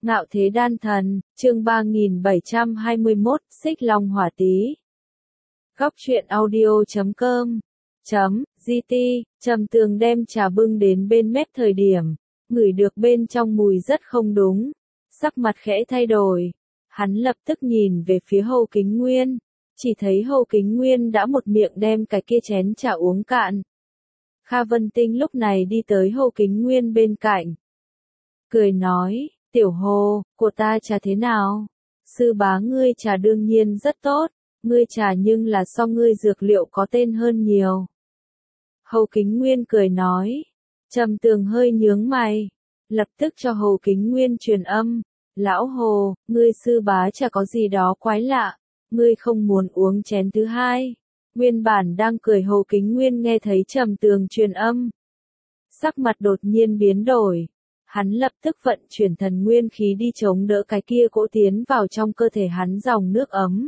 Ngạo thế đan thần, chương 3721, Xích Long Hỏa Tý. Góc truyện audio.com GT, Trầm Tường đem trà bưng đến bên mép thời điểm, ngửi được bên trong mùi rất không đúng, sắc mặt khẽ thay đổi. Hắn lập tức nhìn về phía Hầu Kính Nguyên, chỉ thấy Hầu Kính Nguyên đã một miệng đem cái kia chén trà uống cạn. Kha Vân Tinh lúc này đi tới Hầu Kính Nguyên bên cạnh, cười nói, tiểu Hồ, của ta trà thế nào? Sư bá ngươi trà đương nhiên rất tốt, ngươi trà nhưng là so ngươi dược liệu có tên hơn nhiều. Hầu Kính Nguyên cười nói, Trầm Tường hơi nhướng mày, lập tức cho Hầu Kính Nguyên truyền âm, lão Hồ, ngươi sư bá trà có gì đó quái lạ, ngươi không muốn uống chén thứ hai. Nguyên bản đang cười Hầu Kính Nguyên nghe thấy Trầm Tường truyền âm, sắc mặt đột nhiên biến đổi. Hắn lập tức vận chuyển thần nguyên khí đi chống đỡ cái kia cỗ tiến vào trong cơ thể hắn dòng nước ấm.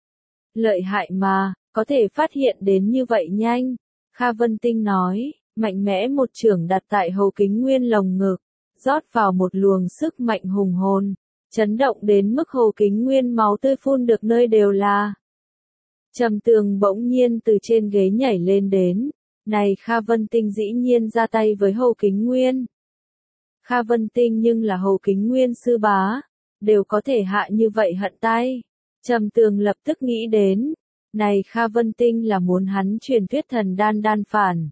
Lợi hại mà, có thể phát hiện đến như vậy nhanh. Kha Vân Tinh nói, mạnh mẽ một chưởng đặt tại Hầu Kính Nguyên lồng ngực, rót vào một luồng sức mạnh hùng hồn, chấn động đến mức Hầu Kính Nguyên máu tươi phun được nơi đều là. Trầm Tường bỗng nhiên từ trên ghế nhảy lên đến, này Kha Vân Tinh dĩ nhiên ra tay với Hầu Kính Nguyên. Kha Vân Tinh nhưng là Hầu Kính Nguyên sư bá, đều có thể hạ như vậy hận tay. Trầm Tường lập tức nghĩ đến, này Kha Vân Tinh là muốn hắn truyền thuyết thần đan phản.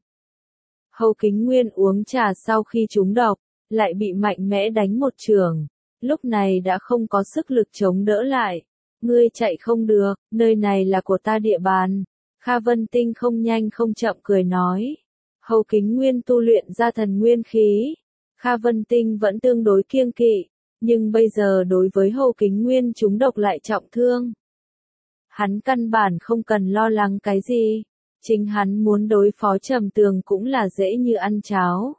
Hầu Kính Nguyên uống trà sau khi trúng độc, lại bị mạnh mẽ đánh một chưởng, lúc này đã không có sức lực chống đỡ lại. Ngươi chạy không được, nơi này là của ta địa bàn. Kha Vân Tinh không nhanh không chậm cười nói. Hầu Kính Nguyên tu luyện ra thần nguyên khí. Kha Vân Tinh vẫn tương đối kiêng kỵ, nhưng bây giờ đối với Hầu Kính Nguyên trúng độc lại trọng thương. Hắn căn bản không cần lo lắng cái gì, chính hắn muốn đối phó Trầm Tường cũng là dễ như ăn cháo.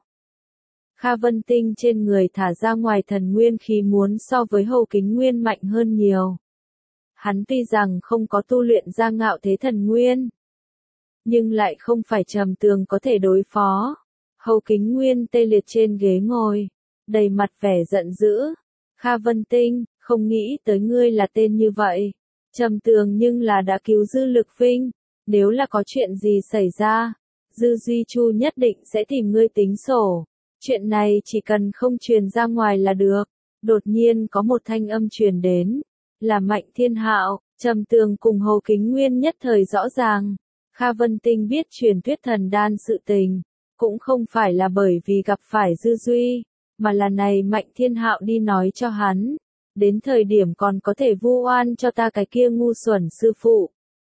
Kha Vân Tinh trên người thả ra ngoài thần nguyên khí muốn so với Hầu Kính Nguyên mạnh hơn nhiều. Hắn tuy rằng không có tu luyện ra ngạo thế thần nguyên, nhưng lại không phải Trầm Tường có thể đối phó. Hầu Kính Nguyên tê liệt trên ghế ngồi, đầy mặt vẻ giận dữ. Kha Vân Tinh, không nghĩ tới ngươi là tên như vậy. Trầm Tường nhưng là đã cứu Dư Lực Vinh, nếu là có chuyện gì xảy ra, Dư Duy Chu nhất định sẽ tìm ngươi tính sổ. Chuyện này chỉ cần không truyền ra ngoài là được. Đột nhiên có một thanh âm truyền đến, là Mạnh Thiên Hạo. Trầm Tường cùng Hầu Kính Nguyên nhất thời rõ ràng. Kha Vân Tinh biết truyền thuyết thần đan sự tình, cũng không phải là bởi vì gặp phải Dư Duy, mà là này Mạnh Thiên Hạo đi nói cho hắn, đến thời điểm còn có thể vu oan cho ta cái kia ngu xuẩn sư phụ.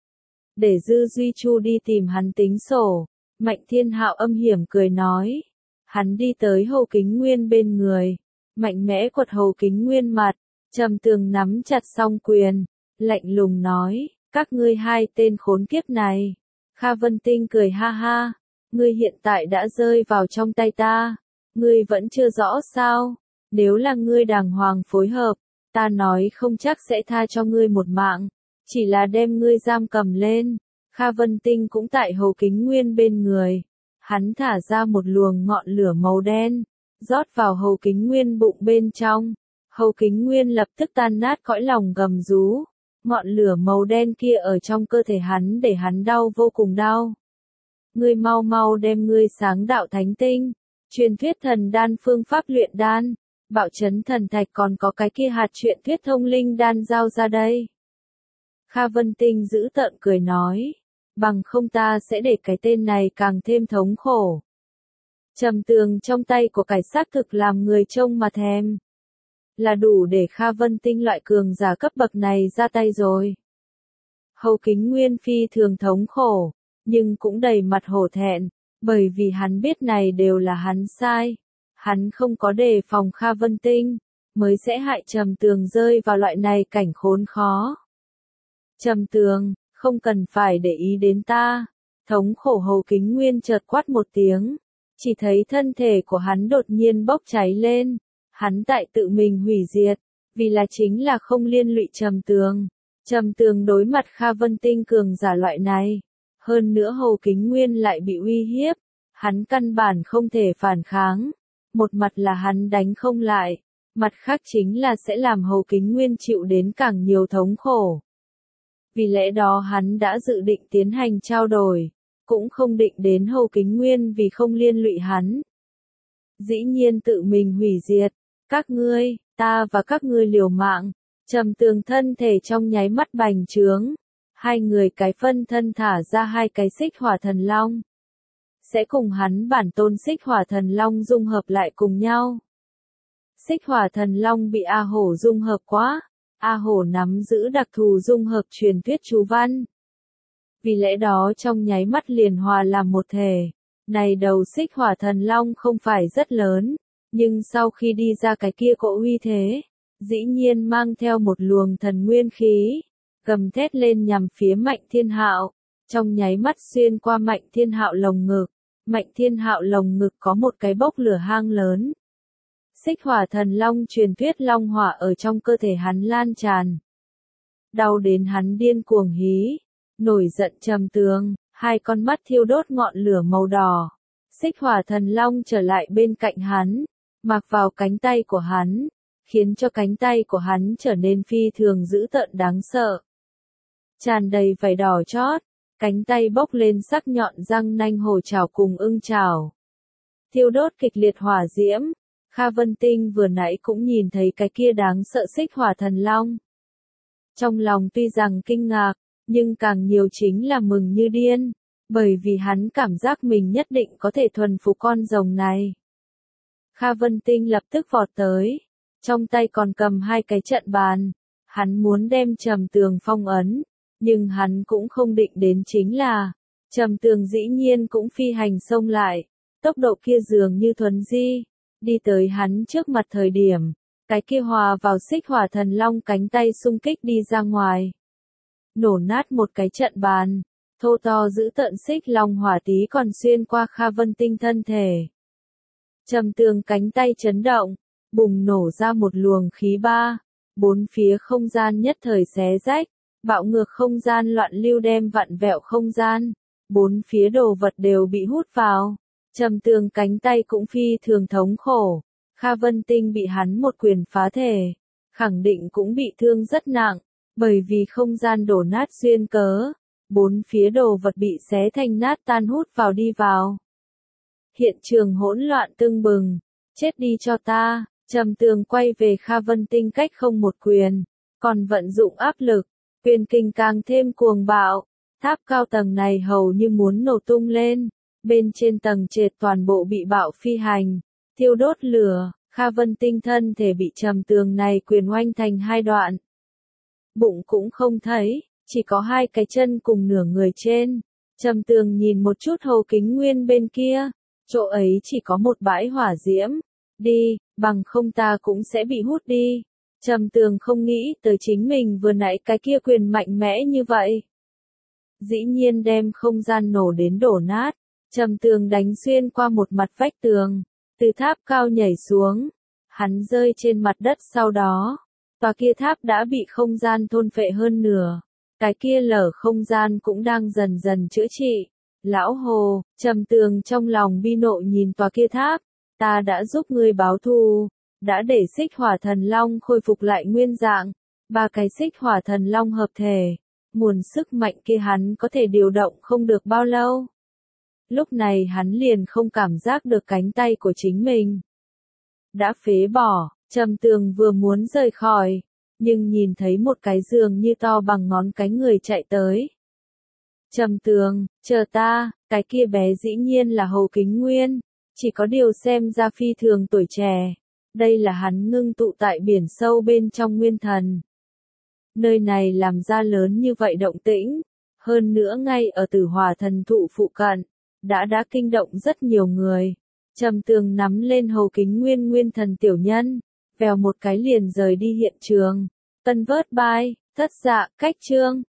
Để Dư Duy Chu đi tìm hắn tính sổ. Mạnh Thiên Hạo âm hiểm cười nói. Hắn đi tới Hầu Kính Nguyên bên người, mạnh mẽ quật Hầu Kính Nguyên mặt. Trầm Tường nắm chặt song quyền, lạnh lùng nói, các ngươi hai tên khốn kiếp này. Kha Vân Tinh cười ha ha. Ngươi hiện tại đã rơi vào trong tay ta, ngươi vẫn chưa rõ sao? Nếu là ngươi đàng hoàng phối hợp, ta nói không chắc sẽ tha cho ngươi một mạng, chỉ là đem ngươi giam cầm lên. Kha Vân Tinh cũng tại Hầu Kính Nguyên bên người, hắn thả ra một luồng ngọn lửa màu đen, rót vào Hầu Kính Nguyên bụng bên trong. Hầu Kính Nguyên lập tức tan nát cõi lòng gầm rú, ngọn lửa màu đen kia ở trong cơ thể hắn để hắn đau vô cùng đau. Ngươi mau mau đem ngươi sáng đạo thánh tinh, truyền thuyết thần đan phương pháp luyện đan, bạo chấn thần thạch còn có cái kia hạt truyền thuyết thông linh đan giao ra đây. Kha Vân Tinh giữ tợn cười nói, bằng không ta sẽ để cái tên này càng thêm thống khổ. Trầm Tường trong tay của cải xác thực làm người trông mà thèm, là đủ để Kha Vân Tinh loại cường giả cấp bậc này ra tay rồi. Hầu Kính Nguyên phi thường thống khổ, nhưng cũng đầy mặt hổ thẹn, bởi vì hắn biết này đều là hắn sai. Hắn không có đề phòng Kha Vân Tinh, mới sẽ hại Trầm Tường rơi vào loại này cảnh khốn khó. Trầm Tường, không cần phải để ý đến ta. Thống khổ Hầu Kính Nguyên chợt quát một tiếng, chỉ thấy thân thể của hắn đột nhiên bốc cháy lên. Hắn tại tự mình hủy diệt, vì là chính là không liên lụy Trầm Tường. Trầm Tường đối mặt Kha Vân Tinh cường giả loại này. Hơn nữa Hầu Kính Nguyên lại bị uy hiếp, hắn căn bản không thể phản kháng. Một mặt là hắn đánh không lại, mặt khác chính là sẽ làm Hầu Kính Nguyên chịu đến càng nhiều thống khổ. Vì lẽ đó hắn đã dự định tiến hành trao đổi, cũng không định đến Hầu Kính Nguyên vì không liên lụy hắn. Dĩ nhiên tự mình hủy diệt, các ngươi, ta và các ngươi liều mạng. Trầm Tường thân thể trong nháy mắt bành trướng, hai người cái phân thân thả ra hai cái xích hỏa thần long. Sẽ cùng hắn bản tôn xích hỏa thần long dung hợp lại cùng nhau. Xích hỏa thần long bị A Hổ dung hợp quá, A Hổ nắm giữ đặc thù dung hợp truyền thuyết chú văn. Vì lẽ đó trong nháy mắt liền hòa làm một thể. Này đầu xích hỏa thần long không phải rất lớn, nhưng sau khi đi ra cái kia cỗ uy thế, dĩ nhiên mang theo một luồng thần nguyên khí, gầm thét lên nhằm phía Mạnh Thiên Hạo, trong nháy mắt xuyên qua Mạnh Thiên Hạo lồng ngực. Mạnh Thiên Hạo lồng ngực có một cái bốc lửa hang lớn. Xích hỏa thần long truyền thuyết long hỏa ở trong cơ thể hắn lan tràn. Đau đến hắn điên cuồng hí, nổi giận Trầm Tường, hai con mắt thiêu đốt ngọn lửa màu đỏ. Xích hỏa thần long trở lại bên cạnh hắn, mặc vào cánh tay của hắn, khiến cho cánh tay của hắn trở nên phi thường dữ tợn đáng sợ. Tràn đầy vảy đỏ chót, cánh tay bốc lên sắc nhọn răng nanh hổ chảo cùng ưng chảo. Thiêu đốt kịch liệt hỏa diễm, Kha Vân Tinh vừa nãy cũng nhìn thấy cái kia đáng sợ xích hỏa thần long. Trong lòng tuy rằng kinh ngạc, nhưng càng nhiều chính là mừng như điên, bởi vì hắn cảm giác mình nhất định có thể thuần phục con rồng này. Kha Vân Tinh lập tức vọt tới, trong tay còn cầm hai cái trận bàn, hắn muốn đem Trầm Tường phong ấn, nhưng hắn cũng không định đến chính là, Trầm Tường dĩ nhiên cũng phi hành xông lại, tốc độ kia dường như thuấn di, đi tới hắn trước mặt thời điểm, cái kia hòa vào xích hỏa thần long cánh tay xung kích đi ra ngoài. Nổ nát một cái trận bàn, thô to giữ tợn xích long hỏa tí còn xuyên qua Kha Vân Tinh thân thể. Trầm Tường cánh tay chấn động, bùng nổ ra một luồng khí ba, bốn phía không gian nhất thời xé rách, bạo ngược không gian loạn lưu đem vặn vẹo không gian, bốn phía đồ vật đều bị hút vào. Trầm Tường cánh tay cũng phi thường thống khổ, Kha Vân Tinh bị hắn một quyền phá thể, khẳng định cũng bị thương rất nặng, bởi vì không gian đổ nát duyên cớ, bốn phía đồ vật bị xé thành nát tan hút vào đi vào. Hiện trường hỗn loạn tưng bừng, chết đi cho ta, Trầm Tường quay về Kha Vân Tinh cách không một quyền, còn vận dụng áp lực, quyền kinh càng thêm cuồng bạo, tháp cao tầng này hầu như muốn nổ tung lên. Bên trên tầng trệt toàn bộ bị bạo phi hành, thiêu đốt lửa, Kha Vân Tinh thân thể bị Trầm Tường này quyền oanh thành hai đoạn. Bụng cũng không thấy, chỉ có hai cái chân cùng nửa người trên. Trầm Tường nhìn một chút Hầu Kính Nguyên bên kia, chỗ ấy chỉ có một bãi hỏa diễm. Đi, bằng không ta cũng sẽ bị hút đi. Trầm Tường không nghĩ tới chính mình vừa nãy cái kia quyền mạnh mẽ như vậy. Dĩ nhiên đem không gian nổ đến đổ nát. Trầm Tường đánh xuyên qua một mặt vách tường, từ tháp cao nhảy xuống, hắn rơi trên mặt đất sau đó, tòa kia tháp đã bị không gian thôn phệ hơn nửa, cái kia lở không gian cũng đang dần dần chữa trị. Lão Hồ, Trầm Tường trong lòng bi nộ nhìn tòa kia tháp, ta đã giúp ngươi báo thù, đã để xích hỏa thần long khôi phục lại nguyên dạng, ba cái xích hỏa thần long hợp thể, nguồn sức mạnh kia hắn có thể điều động không được bao lâu. Lúc này hắn liền không cảm giác được cánh tay của chính mình đã phế bỏ, Trầm Tường vừa muốn rời khỏi, nhưng nhìn thấy một cái giường như to bằng ngón cái người chạy tới. Trầm Tường, chờ ta, cái kia bé dĩ nhiên là Hầu Kính Nguyên, chỉ có điều xem ra phi thường tuổi trẻ, đây là hắn ngưng tụ tại biển sâu bên trong nguyên thần. Nơi này làm ra lớn như vậy động tĩnh, hơn nữa ngay ở Tử Hỏa thần thụ phụ cận. Đã kinh động rất nhiều người. Trầm Tường nắm lên Hầu Kính Nguyên nguyên thần tiểu nhân, vèo một cái liền rời đi hiện trường. Tân vớt bài, thất dạ, cách chương.